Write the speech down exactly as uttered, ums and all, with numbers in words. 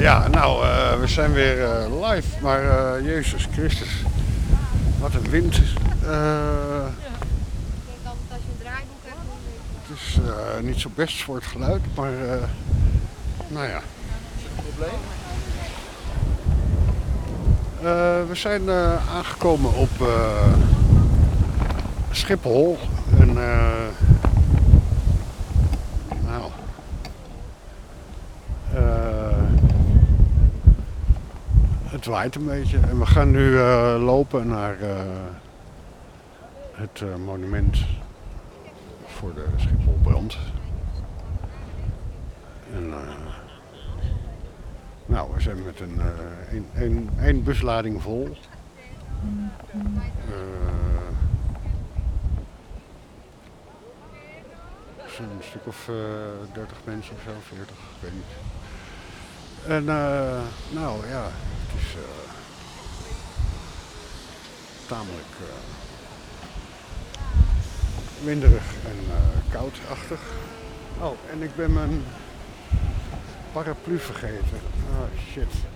Ja, nou, uh, we zijn weer uh, live, maar uh, Jezus Christus, wat een wind. Uh, ja. Ik denk altijd als je een draaiboek hebt. Het is uh, niet zo best voor het geluid, maar uh, nou ja. Probleem? Uh, we zijn uh, aangekomen op uh, Schiphol. En, uh, nou, uh, het waait een beetje en we gaan nu uh, lopen naar uh, het uh, monument voor de Schipholbrand. En, uh, nou, we zijn met een, uh, een, een, een buslading vol. Uh, een stuk of uh, dertig mensen of zo, veertig, ik weet niet. En uh, nou ja, het is uh, tamelijk uh, winderig en uh, koudachtig. Oh, en ik ben mijn paraplu vergeten. Oh shit.